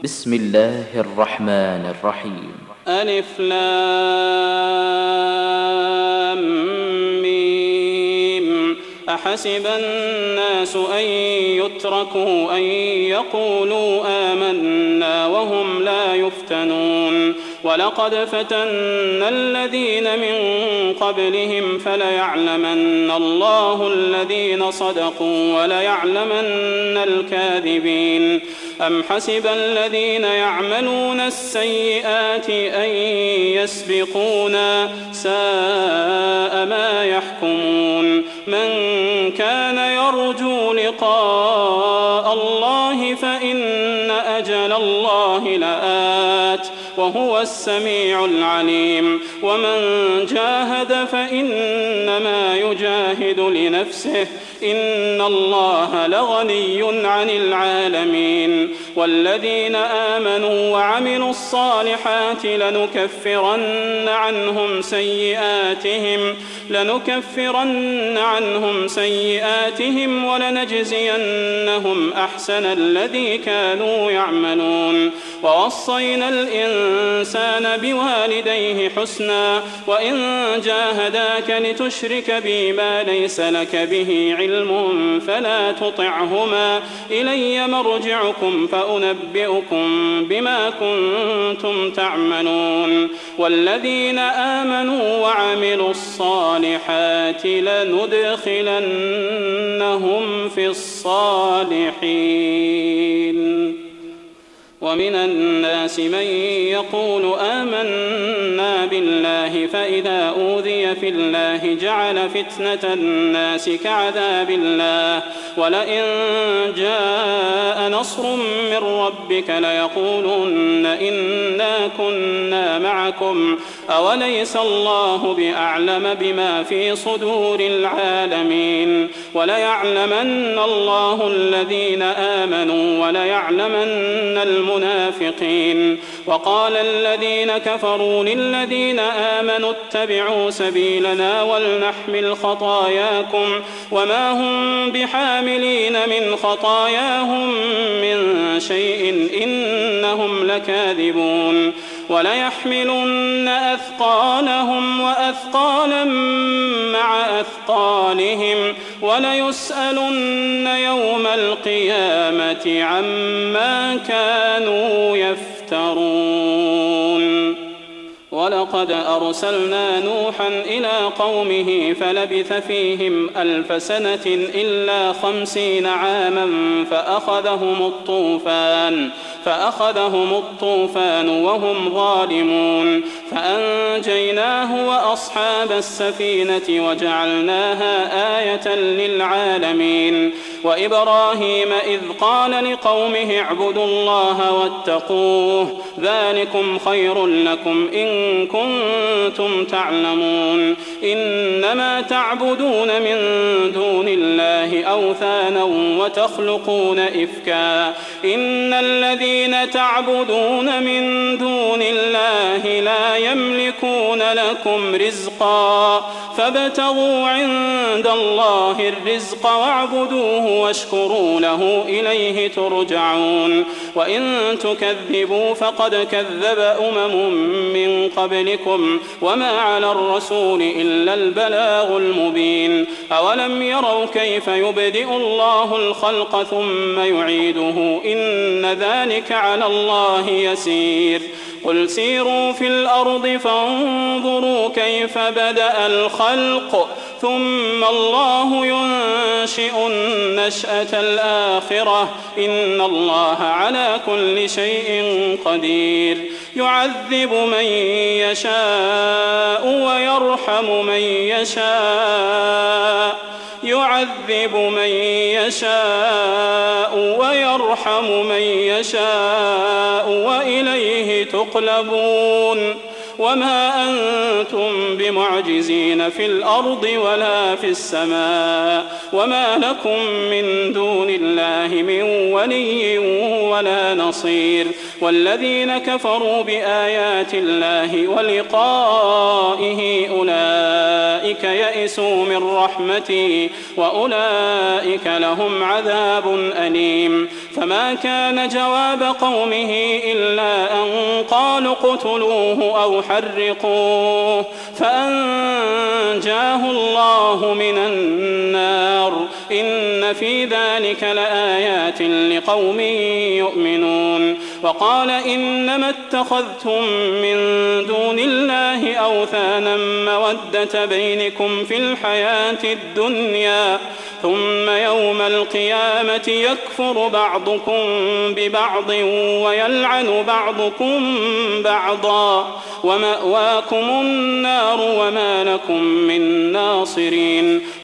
بسم الله الرحمن الرحيم. ألف لام ميم. أحسب الناس أن يتركوا أن يقولوا آمنا وهم لا يفتنون ولقد فتنا الذين من قبلهم فليعلمن الله الذين صدقوا وليعلمن الكاذبين. أم حسب الذين يعملون السيئات أن يسبقونا ساء ما يحكمون. من كان يرجو لقاء الله فإن أجل الله لآت وهو السميع العليم. ومن جاهد فإنما يجاهد لنفسه إن الله لغني عن العالمين. والذين آمنوا وعملوا الصالحات لنكفرن عنهم سيئاتهم ولنجزينهم أحسن الذي كانوا يعملون. ووصينا الإنسان بوالديه حسنا وإن جاهداك لتشرك بي ما ليس لك به علم فلا تطعهما إلي مرجعكم فأنبئكم بما كنتم تعملون. والذين آمنوا وعملوا الصالحات لندخلنهم في الصالحين. ومن الناس من يقول آمنا بالله فإذا أوذي في الله جعل فتنة الناس كعذاب الله ولئن جاء نصر من ربك ليقولن إنا كنا معكم أوليس الله بأعلم بما في صدور العالمين. وليعلمن الله الذين آمنوا وليعلمن المنافقين. وقال الذين كفروا للذين آمنوا اتبعوا سبيلنا ولنحمل خطاياكم وما هم بحاملين من خطاياهم من شيء إنهم لكاذبون. وليحملن أثقالهم وأثقالا مع أثقالهم وليسألن يوم القيامة عما كانوا يفترون. ولقد أرسلنا نوحا إلى قومه فلبث فيهم 1000 سنة إلا 50 عاما فأخذهم الطوفان وهم ظالمون فأنجيناه وأصحاب السفينة وجعلناها آية للعالمين. وإبراهيم إذ قال لقومه اعبدوا الله واتقوه ذلكم خير لكم إن كنتم تعلمون. إنما تعبدون من دون الله أوثانا وتخلقون إفكا إن الذين تعبدون من دون الله لا يملكون لكم رزقا فابتغوا عند الله الرزق واعبدوه واشكروا له إليه ترجعون. وإن تكذبوا فقد كذب من قبلكم وما على الرسول إلا البلاغ المبين. أولم يروا كيف يبدئ الله الخلق ثم يعيده إن ذلك على الله يسير. قل سيروا في الأرض فانظروا كيف بدأ الخلق ثم الله ينشئ النشأة الآخرة إن الله على كل شيء قدير. يعذب من يشاء ويرحم من يشاء وإليه تقلبون. وما أنتم بمعجزين في الأرض ولا في السماء وما لكم من دون الله من ولي ولا نصير والذين كفروا بآيات الله ولقائه أولئك يئسوا من رحمتي وأولئك لهم عذاب أليم فما كان جواب قومه إلا أن قالوا اقتلوه أو حرقوه فأنجاه الله من النار إن في ذلك لآيات لقوم يؤمنون وقال إنما اتخذتم من دون الله أوثانا مودة بينكم في الحياة الدنيا ثم يوم القيامة يكفر بعضكم ببعض ويلعن بعضكم بعضا ومأواكم النار وما لكم من ناصرين